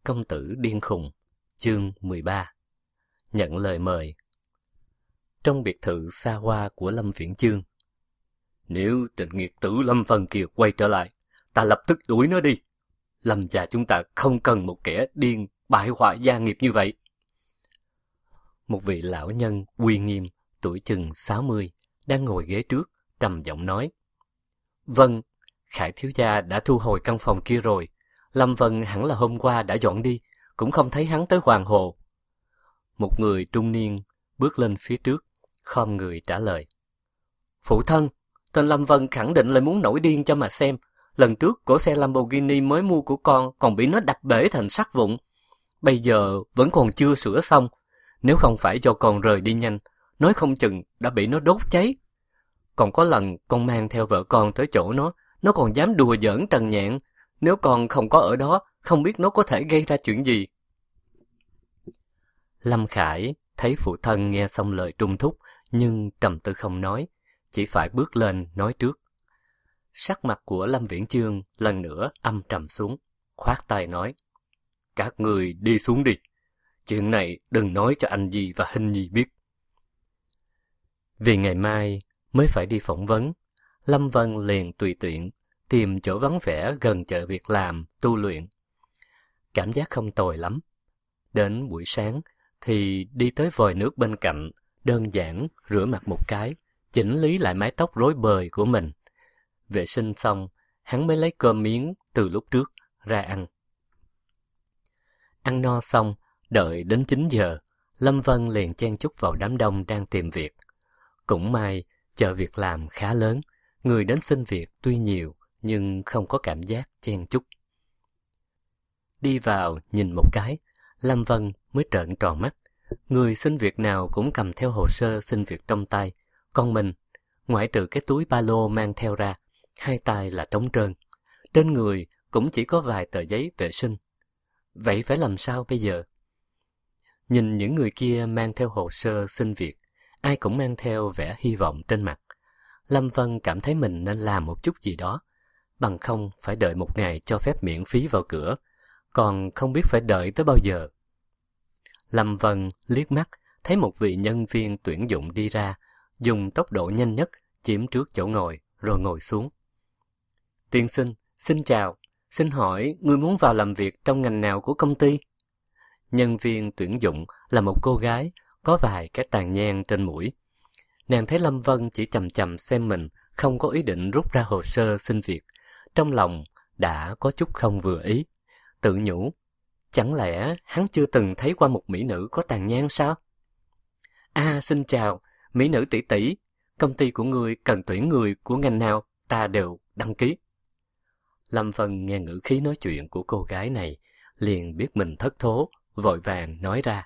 Công tử điên khùng, chương 13. Nhận lời mời. Trong biệt thự xa hoa của Lâm Viễn Chương. Nếu tình nghiệt tử Lâm Vân Kiệt quay trở lại, ta lập tức đuổi nó đi. Lâm gia chúng ta không cần một kẻ điên bại hoại gia nghiệp như vậy. Một vị lão nhân uy nghiêm, tuổi chừng 60, đang ngồi ghế trước, trầm giọng nói. Vâng, Khải thiếu gia đã thu hồi căn phòng kia rồi. Lâm Vân hẳn là hôm qua đã dọn đi, cũng không thấy hắn tới Hoàng Hồ. Một người trung niên bước lên phía trước, khom người trả lời. Phụ thân, tên Lâm Vân khẳng định là muốn nổi điên cho mà xem. Lần trước cỗ xe Lamborghini mới mua của con còn bị nó đập bể thành sắt vụn. Bây giờ vẫn còn chưa sửa xong. Nếu không phải do con rời đi nhanh, nói không chừng đã bị nó đốt cháy. Còn có lần con mang theo vợ con tới chỗ nó còn dám đùa giỡn Trần Nhạn. Nếu con không có ở đó, không biết nó có thể gây ra chuyện gì. Lâm Khải thấy phụ thân nghe xong lời trung thúc, nhưng trầm tư không nói, chỉ phải bước lên nói trước. Sắc mặt của Lâm Viễn Chương lần nữa âm trầm xuống, khoát tay nói. Các người đi xuống đi. Chuyện này đừng nói cho anh Di và Hình Nhi biết. Vì ngày mai mới phải đi phỏng vấn, Lâm Vân liền tùy tiện tìm chỗ vắng vẻ gần chợ việc làm, tu luyện. Cảm giác không tồi lắm. Đến buổi sáng thì đi tới vòi nước bên cạnh, đơn giản rửa mặt một cái, chỉnh lý lại mái tóc rối bời của mình. Vệ sinh xong, hắn mới lấy cơm miếng từ lúc trước ra ăn. Ăn no xong, đợi đến 9 giờ, Lâm Vân liền chen chúc vào đám đông đang tìm việc. Cũng may, chợ việc làm khá lớn, người đến xin việc tuy nhiều, nhưng không có cảm giác chen chúc. Đi vào nhìn một cái, Lâm Vân mới trợn tròn mắt. Người xin việc nào cũng cầm theo hồ sơ xin việc trong tay. Còn mình, ngoại trừ cái túi ba lô mang theo ra, hai tay là trống trơn. Trên người cũng chỉ có vài tờ giấy vệ sinh. Vậy phải làm sao bây giờ? Nhìn những người kia mang theo hồ sơ xin việc, ai cũng mang theo vẻ hy vọng trên mặt. Lâm Vân cảm thấy mình nên làm một chút gì đó, bằng không phải đợi một ngày cho phép miễn phí vào cửa, còn không biết phải đợi tới bao giờ. Lâm Vân liếc mắt, thấy một vị nhân viên tuyển dụng đi ra, dùng tốc độ nhanh nhất chiếm trước chỗ ngồi, rồi ngồi xuống. Tiên sinh, xin chào, xin hỏi ngươi muốn vào làm việc trong ngành nào của công ty? Nhân viên tuyển dụng là một cô gái, có vài cái tàn nhang trên mũi. Nàng thấy Lâm Vân chỉ chằm chằm xem mình, không có ý định rút ra hồ sơ xin việc. Trong lòng đã có chút không vừa ý, tự nhủ, chẳng lẽ hắn chưa từng thấy qua một mỹ nữ có tàn nhang sao? Xin chào, mỹ nữ tỷ tỷ, công ty của ngươi cần tuyển người của ngành nào, ta đều đăng ký. Lâm Vân nghe ngữ khí nói chuyện của cô gái này, liền biết mình thất thố, vội vàng nói ra.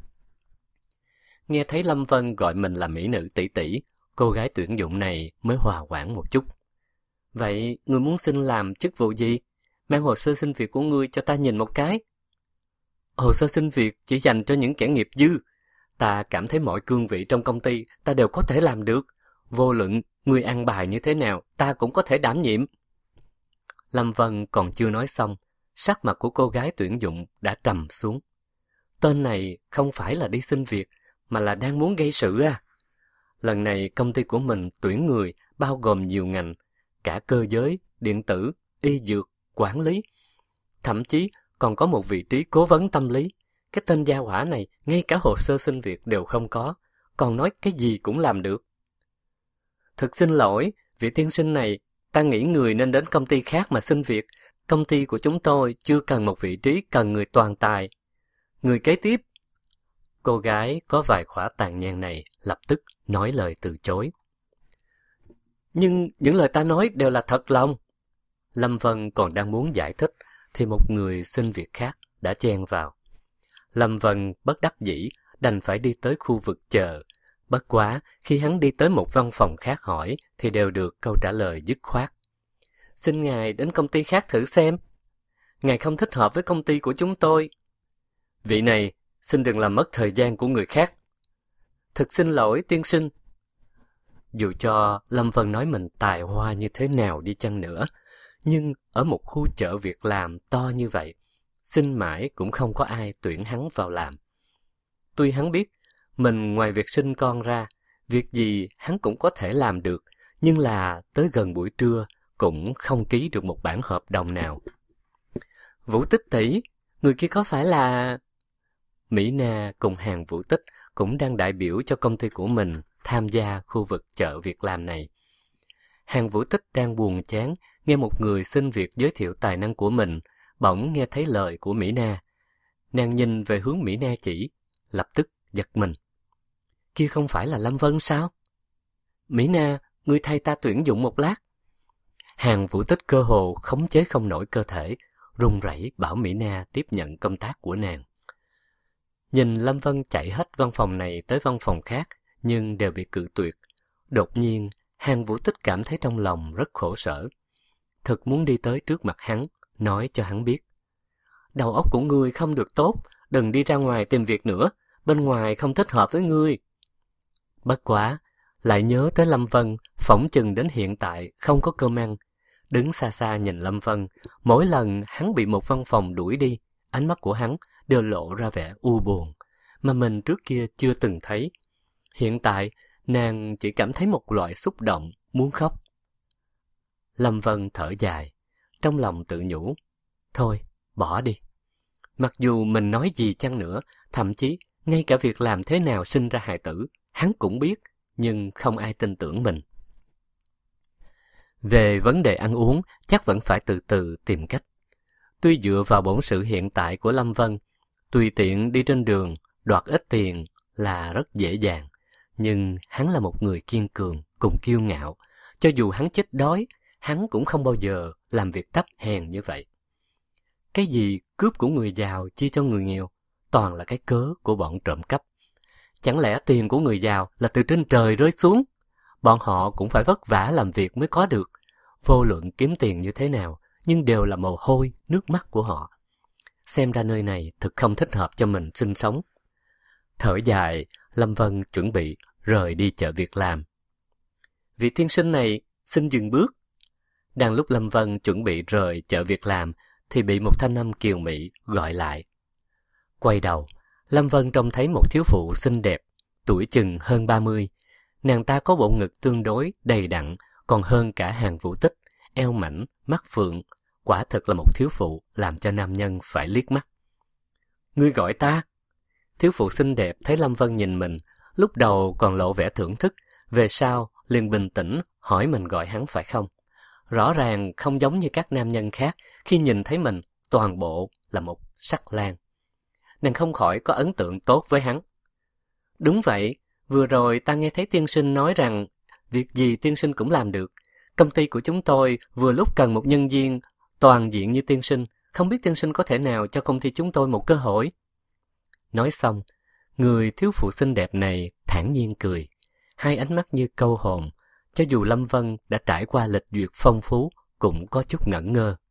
Nghe thấy Lâm Vân gọi mình là mỹ nữ tỷ tỷ, cô gái tuyển dụng này mới hòa hoãn một chút. Vậy, ngươi muốn xin làm chức vụ gì? Mang hồ sơ xin việc của ngươi cho ta nhìn một cái. Hồ sơ xin việc chỉ dành cho những kẻ nghiệp dư. Ta cảm thấy mọi cương vị trong công ty ta đều có thể làm được. Vô luận ngươi ăn bài như thế nào, ta cũng có thể đảm nhiệm. Lâm Vân còn chưa nói xong, sắc mặt của cô gái tuyển dụng đã trầm xuống. Tên này không phải là đi xin việc, mà là đang muốn gây sự à? Lần này công ty của mình tuyển người bao gồm nhiều ngành, cả cơ giới, điện tử, y dược, quản lý. Thậm chí còn có một vị trí cố vấn tâm lý. Cái tên gia hỏa này ngay cả hồ sơ xin việc đều không có, còn nói cái gì cũng làm được. Thực xin lỗi, vị tiên sinh này, ta nghĩ người nên đến công ty khác mà xin việc. Công ty của chúng tôi chưa cần một vị trí cần người toàn tài. Người kế tiếp. Cô gái có vài khỏa tàn nhang này lập tức nói lời từ chối. Nhưng những lời ta nói đều là thật lòng. Lâm Vân còn đang muốn giải thích, thì một người xin việc khác đã chen vào. Lâm Vân bất đắc dĩ đành phải đi tới khu vực chờ. Bất quá, khi hắn đi tới một văn phòng khác hỏi, thì đều được câu trả lời dứt khoát. Xin ngài đến công ty khác thử xem. Ngài không thích hợp với công ty của chúng tôi. Vị này, xin đừng làm mất thời gian của người khác. Thực xin lỗi, tiên sinh. Dù cho Lâm Vân nói mình tài hoa như thế nào đi chăng nữa, nhưng ở một khu chợ việc làm to như vậy, xin mãi cũng không có ai tuyển hắn vào làm. Tuy hắn biết, mình ngoài việc sinh con ra, việc gì hắn cũng có thể làm được, nhưng là tới gần buổi trưa cũng không ký được một bản hợp đồng nào. Vũ Tích tỷ, người kia có phải là... Mỹ Na cùng Hàn Vũ Tích cũng đang đại biểu cho công ty của mình tham gia khu vực chợ việc làm này. Hàn Vũ Tích đang buồn chán nghe một người xin việc giới thiệu tài năng của mình, bỗng nghe thấy lời của Mỹ Na. Nàng nhìn về hướng Mỹ Na chỉ, lập tức giật mình. Kia không phải là Lâm Vân sao? Mỹ Na, ngươi thay ta tuyển dụng một lát. Hàn Vũ Tích cơ hồ khống chế không nổi cơ thể, run rẩy bảo Mỹ Na tiếp nhận công tác của nàng. Nhìn Lâm Vân chạy hết văn phòng này tới văn phòng khác, nhưng đều bị cự tuyệt. Đột nhiên, Hàn Vũ Tích cảm thấy trong lòng rất khổ sở. Thật muốn đi tới trước mặt hắn, nói cho hắn biết. Đầu óc của ngươi không được tốt, đừng đi ra ngoài tìm việc nữa, bên ngoài không thích hợp với ngươi. Bất quá, lại nhớ tới Lâm Vân, phỏng chừng đến hiện tại không có cơm ăn. Đứng xa xa nhìn Lâm Vân, mỗi lần hắn bị một văn phòng đuổi đi, ánh mắt của hắn đều lộ ra vẻ u buồn, mà mình trước kia chưa từng thấy. Hiện tại, nàng chỉ cảm thấy một loại xúc động, muốn khóc. Lâm Vân thở dài, trong lòng tự nhủ, thôi, bỏ đi. Mặc dù mình nói gì chăng nữa, thậm chí ngay cả việc làm thế nào sinh ra hài tử, hắn cũng biết, nhưng không ai tin tưởng mình. Về vấn đề ăn uống, chắc vẫn phải từ từ tìm cách. Tuy dựa vào bổn sự hiện tại của Lâm Vân, tùy tiện đi trên đường, đoạt ít tiền là rất dễ dàng. Nhưng hắn là một người kiên cường, cùng kiêu ngạo. Cho dù hắn chết đói, hắn cũng không bao giờ làm việc thấp hèn như vậy. Cái gì cướp của người giàu chia cho người nghèo, toàn là cái cớ của bọn trộm cắp. Chẳng lẽ tiền của người giàu là từ trên trời rơi xuống? Bọn họ cũng phải vất vả làm việc mới có được. Vô luận kiếm tiền như thế nào, nhưng đều là mồ hôi, nước mắt của họ. Xem ra nơi này thực không thích hợp cho mình sinh sống. Thở dài, Lâm Vân chuẩn bị rời đi chợ việc làm. Vị tiên sinh này xin dừng bước. Đang lúc Lâm Vân chuẩn bị rời chợ việc làm, thì bị một thanh âm kiều mị gọi lại. Quay đầu, Lâm Vân trông thấy một thiếu phụ xinh đẹp, tuổi chừng hơn 30. Nàng ta có bộ ngực tương đối đầy đặn, còn hơn cả Hàn Vũ Tích, eo mảnh, mắt phượng. Quả thực là một thiếu phụ làm cho nam nhân phải liếc mắt. Ngươi gọi ta? Thiếu phụ xinh đẹp thấy Lâm Vân nhìn mình, lúc đầu còn lộ vẻ thưởng thức, về sau liền bình tĩnh hỏi mình gọi hắn phải không. Rõ ràng không giống như các nam nhân khác, khi nhìn thấy mình toàn bộ là một sắc lang. Nàng không khỏi có ấn tượng tốt với hắn. Đúng vậy, vừa rồi ta nghe thấy tiên sinh nói rằng việc gì tiên sinh cũng làm được. Công ty của chúng tôi vừa lúc cần một nhân viên toàn diện như tiên sinh, không biết tiên sinh có thể nào cho công ty chúng tôi một cơ hội. Nói xong, người thiếu phụ xinh đẹp này thản nhiên cười, hai ánh mắt như câu hồn, cho dù Lâm Vân đã trải qua lịch duyệt phong phú cũng có chút ngẩn ngơ.